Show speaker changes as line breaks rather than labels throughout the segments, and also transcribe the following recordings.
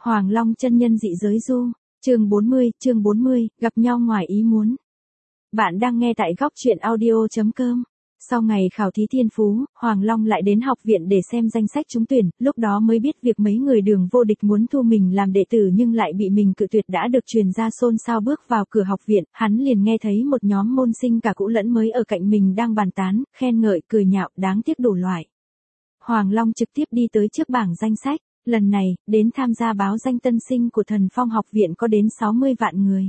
Hoàng Long chân nhân dị giới du, chương 40, gặp nhau ngoài ý muốn. Bạn đang nghe tại góc truyện audio.com. Sau ngày khảo thí thiên phú, Hoàng Long lại đến học viện để xem danh sách trúng tuyển, lúc đó mới biết việc mấy người Đường Vô Địch muốn thu mình làm đệ tử nhưng lại bị mình cự tuyệt đã được truyền ra xôn xao. Bước vào cửa học viện, hắn liền nghe thấy một nhóm môn sinh cả cũ lẫn mới ở cạnh mình đang bàn tán, khen ngợi, cười nhạo, đáng tiếc đủ loại. Hoàng Long trực tiếp đi tới trước bảng danh sách, lần này, đến tham gia báo danh tân sinh của Thần Phong học viện có đến 60 vạn người.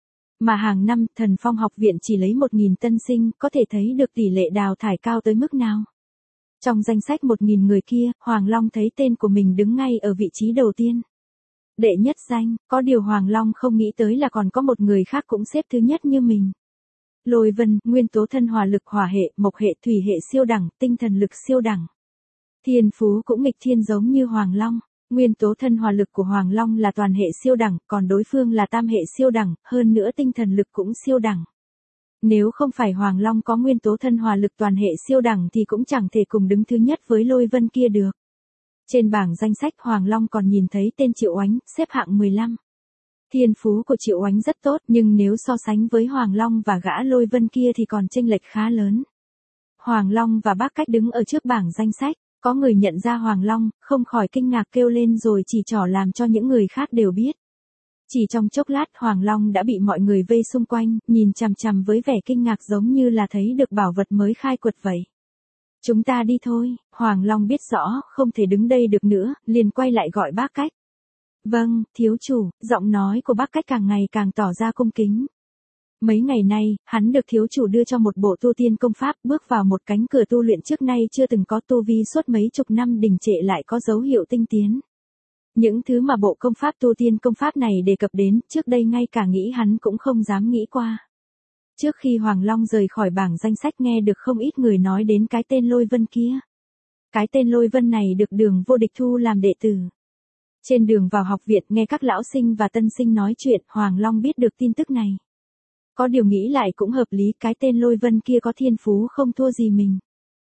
Mà hàng năm, Thần Phong học viện chỉ lấy 1.000 tân sinh, có thể thấy được tỷ lệ đào thải cao tới mức nào. Trong danh sách 1.000 người kia, Hoàng Long thấy tên của mình đứng ngay ở vị trí đầu tiên. Đệ nhất danh, có điều Hoàng Long không nghĩ tới là còn có một người khác cũng xếp thứ nhất như mình. Lôi Vân, nguyên tố thân hỏa lực hỏa hệ, mộc hệ, thủy hệ siêu đẳng, tinh thần lực siêu đẳng. Thiên phú cũng nghịch thiên giống như Hoàng Long. Nguyên tố thân hỏa lực của Hoàng Long là toàn hệ siêu đẳng, còn đối phương là tam hệ siêu đẳng, hơn nữa tinh thần lực cũng siêu đẳng. Nếu không phải Hoàng Long có nguyên tố thân hỏa lực toàn hệ siêu đẳng thì cũng chẳng thể cùng đứng thứ nhất với Lôi Vân kia được. Trên bảng danh sách Hoàng Long còn nhìn thấy tên Triệu Oánh, xếp hạng 15. Thiên phú của Triệu Oánh rất tốt, nhưng nếu so sánh với Hoàng Long và gã Lôi Vân kia thì còn chênh lệch khá lớn. Hoàng Long và Bác Cách đứng ở trước bảng danh sách. Có người nhận ra Hoàng Long, không khỏi kinh ngạc kêu lên rồi chỉ trỏ làm cho những người khác đều biết. Chỉ trong chốc lát Hoàng Long đã bị mọi người vây xung quanh, nhìn chằm chằm với vẻ kinh ngạc giống như là thấy được bảo vật mới khai quật vậy. Chúng ta đi thôi, Hoàng Long biết rõ, không thể đứng đây được nữa, liền quay lại gọi Bác Cách. Vâng, thiếu chủ, giọng nói của Bác Cách càng ngày càng tỏ ra cung kính. Mấy ngày nay, hắn được thiếu chủ đưa cho một bộ tu tiên công pháp, bước vào một cánh cửa tu luyện trước nay chưa từng có, tu vi suốt mấy chục năm đình trệ lại có dấu hiệu tinh tiến. Những thứ mà bộ công pháp tu tiên công pháp này đề cập đến, trước đây ngay cả nghĩ hắn cũng không dám nghĩ qua. Trước khi Hoàng Long rời khỏi bảng danh sách nghe được không ít người nói đến cái tên Lôi Vân kia. Cái tên Lôi Vân này được Đường Vô Địch thu làm đệ tử. Trên đường vào học viện nghe các lão sinh và tân sinh nói chuyện, Hoàng Long biết được tin tức này. Có điều nghĩ lại cũng hợp lý, cái tên Lôi Vân kia có thiên phú không thua gì mình.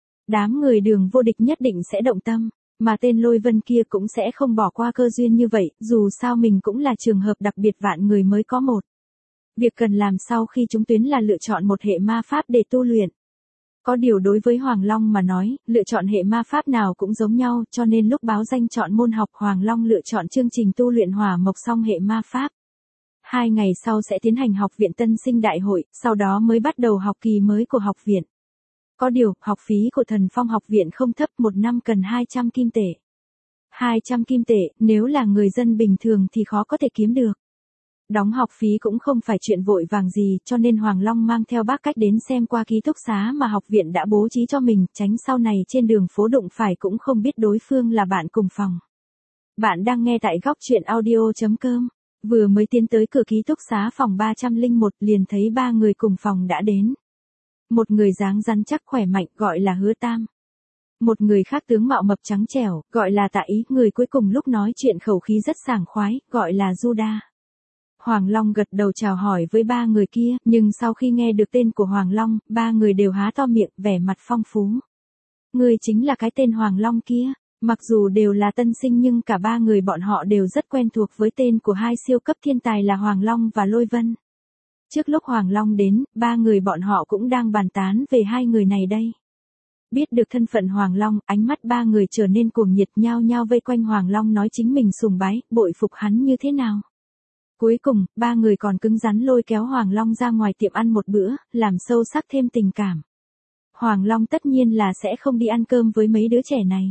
Đám người Đường Vô Địch nhất định sẽ động tâm, mà tên Lôi Vân kia cũng sẽ không bỏ qua cơ duyên như vậy, dù sao mình cũng là trường hợp đặc biệt vạn người mới có một. Việc cần làm sau khi trúng tuyển là lựa chọn một hệ ma pháp để tu luyện. Có điều đối với Hoàng Long mà nói, lựa chọn hệ ma pháp nào cũng giống nhau, cho nên lúc báo danh chọn môn học Hoàng Long lựa chọn chương trình tu luyện hỏa mộc song hệ ma pháp. 2 ngày sau sẽ tiến hành học viện tân sinh đại hội, sau đó mới bắt đầu học kỳ mới của học viện. Có điều, học phí của Thần Phong học viện không thấp, một năm cần 200 kim tệ. 200 kim tệ, nếu là người dân bình thường thì khó có thể kiếm được. Đóng học phí cũng không phải chuyện vội vàng gì, cho nên Hoàng Long mang theo Bác Cách đến xem qua ký túc xá mà học viện đã bố trí cho mình, tránh sau này trên đường phố đụng phải cũng không biết đối phương là bạn cùng phòng. Bạn đang nghe tại góc truyện audio.com. Vừa mới tiến tới cửa ký túc xá phòng 301 liền thấy 3 người cùng phòng đã đến. Một người dáng rắn chắc khỏe mạnh gọi là Hứa Tam. Một người khác tướng mạo mập trắng trẻo gọi là Tạ Ý. Người cuối cùng lúc nói chuyện khẩu khí rất sảng khoái gọi là Juda. Hoàng Long gật đầu chào hỏi với 3 người kia, nhưng sau khi nghe được tên của Hoàng Long, 3 người đều há to miệng, vẻ mặt phong phú. Người chính là cái tên Hoàng Long kia. Mặc dù đều là tân sinh nhưng cả 3 người bọn họ đều rất quen thuộc với tên của hai siêu cấp thiên tài là Hoàng Long và Lôi Vân. Trước lúc Hoàng Long đến, 3 người bọn họ cũng đang bàn tán về hai người này đây. Biết được thân phận Hoàng Long, ánh mắt 3 người trở nên cuồng nhiệt, nhao nhao vây quanh Hoàng Long nói chính mình sùng bái, bội phục hắn như thế nào. Cuối cùng, 3 người còn cứng rắn lôi kéo Hoàng Long ra ngoài tiệm ăn một bữa, làm sâu sắc thêm tình cảm. Hoàng Long tất nhiên là sẽ không đi ăn cơm với mấy đứa trẻ này.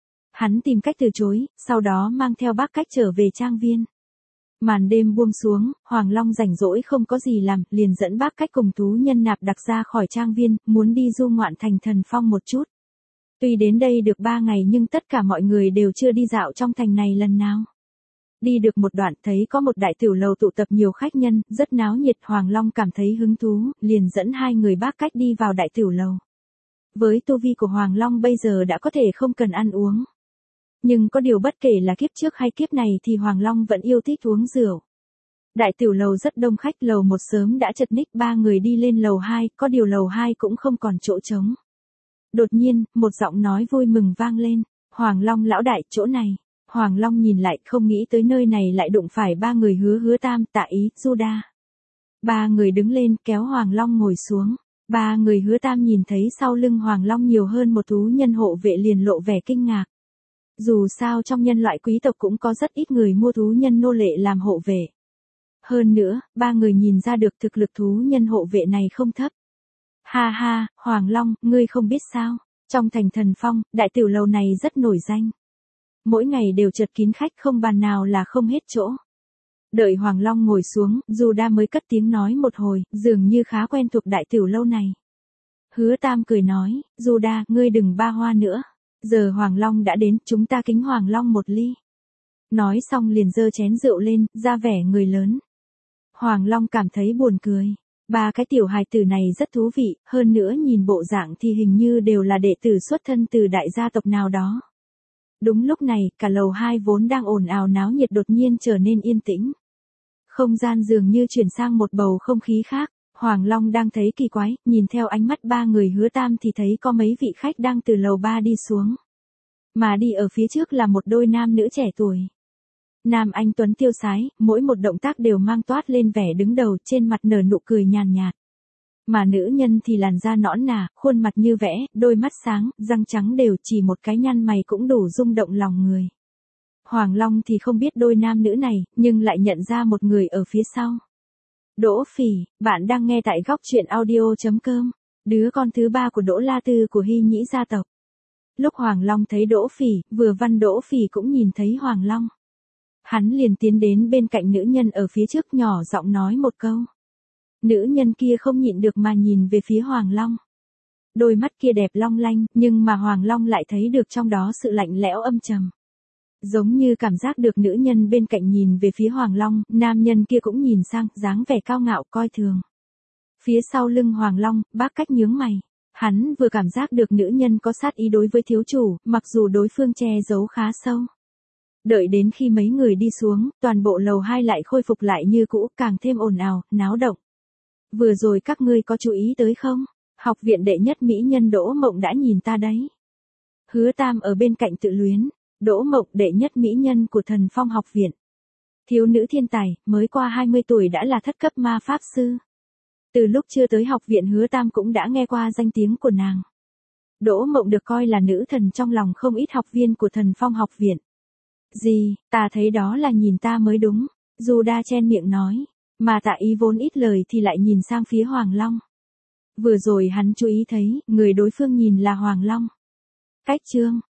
Hắn tìm cách từ chối, sau đó mang theo Bác Cách trở về trang viên. Màn đêm buông xuống, Hoàng Long rảnh rỗi không có gì làm, liền dẫn Bác Cách cùng thú nhân Nạp Đặc ra khỏi trang viên, muốn đi du ngoạn thành Thần Phong một chút. Tuy đến đây được 3 ngày nhưng tất cả mọi người đều chưa đi dạo trong thành này lần nào. Đi được một đoạn thấy có một đại tiểu lầu tụ tập nhiều khách nhân, rất náo nhiệt. Hoàng Long cảm thấy hứng thú, liền dẫn 2 người Bác Cách đi vào đại tiểu lầu. Với tu vi của Hoàng Long bây giờ đã có thể không cần ăn uống. Nhưng có điều bất kể là kiếp trước hay kiếp này thì Hoàng Long vẫn yêu thích uống rượu. Đại tiểu lầu rất đông khách, lầu 1 sớm đã chật ních, 3 người đi lên lầu 2, có điều lầu 2 cũng không còn chỗ trống. Đột nhiên, một giọng nói vui mừng vang lên, Hoàng Long lão đại, chỗ này. Hoàng Long nhìn lại, không nghĩ tới nơi này lại đụng phải ba người Hứa Tam, Tạ Ý, Juda. Ba người đứng lên kéo Hoàng Long ngồi xuống. Ba người Hứa Tam nhìn thấy sau lưng Hoàng Long nhiều hơn một thú nhân hộ vệ liền lộ vẻ kinh ngạc. Dù sao trong nhân loại quý tộc cũng có rất ít người mua thú nhân nô lệ làm hộ vệ. Hơn nữa, ba người nhìn ra được thực lực thú nhân hộ vệ này không thấp. Ha ha, Hoàng Long, ngươi không biết sao, trong thành Thần Phong, đại tiểu lầu này rất nổi danh. Mỗi ngày đều chật kín khách không bàn nào là không hết chỗ. Đợi Hoàng Long ngồi xuống, Juda mới cất tiếng nói một hồi, dường như khá quen thuộc đại tiểu lâu này. Hứa Tam cười nói, Juda, ngươi đừng ba hoa nữa. Giờ Hoàng Long đã đến, chúng ta kính Hoàng Long một ly. Nói xong liền giơ chén rượu lên, ra vẻ người lớn. Hoàng Long cảm thấy buồn cười. Ba cái tiểu hài tử này rất thú vị, hơn nữa nhìn bộ dạng thì hình như đều là đệ tử xuất thân từ đại gia tộc nào đó. Đúng lúc này, cả lầu 2 vốn đang ồn ào náo nhiệt đột nhiên trở nên yên tĩnh. Không gian dường như chuyển sang một bầu không khí khác. Hoàng Long đang thấy kỳ quái, nhìn theo ánh mắt ba người Hứa Tam thì thấy có mấy vị khách đang từ lầu 3 đi xuống. Mà đi ở phía trước là một đôi nam nữ trẻ tuổi. Nam anh tuấn tiêu sái, mỗi một động tác đều mang toát lên vẻ đứng đầu, trên mặt nở nụ cười nhàn nhạt. Mà nữ nhân thì làn da nõn nà, khuôn mặt như vẽ, đôi mắt sáng, răng trắng đều, chỉ một cái nhăn mày cũng đủ rung động lòng người. Hoàng Long thì không biết đôi nam nữ này, nhưng lại nhận ra một người ở phía sau. Đỗ Phỉ, bạn đang nghe tại góc truyện audio.com, đứa con thứ ba của Đỗ La Tư của Hy Nhĩ gia tộc. Lúc Hoàng Long thấy Đỗ Phỉ, vừa văn Đỗ Phỉ cũng nhìn thấy Hoàng Long. Hắn liền tiến đến bên cạnh nữ nhân ở phía trước nhỏ giọng nói một câu. Nữ nhân kia không nhịn được mà nhìn về phía Hoàng Long. Đôi mắt kia đẹp long lanh, nhưng mà Hoàng Long lại thấy được trong đó sự lạnh lẽo âm trầm. Giống như cảm giác được nữ nhân bên cạnh nhìn về phía Hoàng Long, nam nhân kia cũng nhìn sang, dáng vẻ cao ngạo coi thường. Phía sau lưng Hoàng Long, Bác Cách nhướng mày. Hắn vừa cảm giác được nữ nhân có sát ý đối với thiếu chủ, mặc dù đối phương che giấu khá sâu. Đợi đến khi mấy người đi xuống, toàn bộ lầu 2 lại khôi phục lại như cũ, càng thêm ồn ào, náo động. Vừa rồi các ngươi có chú ý tới không? Học viện đệ nhất mỹ nhân Đỗ Mộng đã nhìn ta đấy. Hứa Tam ở bên cạnh tự luyến. Đỗ Mộng đệ nhất mỹ nhân của Thần Phong học viện. Thiếu nữ thiên tài, mới qua 20 tuổi đã là thất cấp ma pháp sư. Từ lúc chưa tới học viện Hứa Tam cũng đã nghe qua danh tiếng của nàng. Đỗ Mộng được coi là nữ thần trong lòng không ít học viên của Thần Phong học viện. Gì, ta thấy đó là nhìn ta mới đúng, Juda chen miệng nói, mà Tạ Ý vốn ít lời thì lại nhìn sang phía Hoàng Long. Vừa rồi hắn chú ý thấy, người đối phương nhìn là Hoàng Long. Cách chương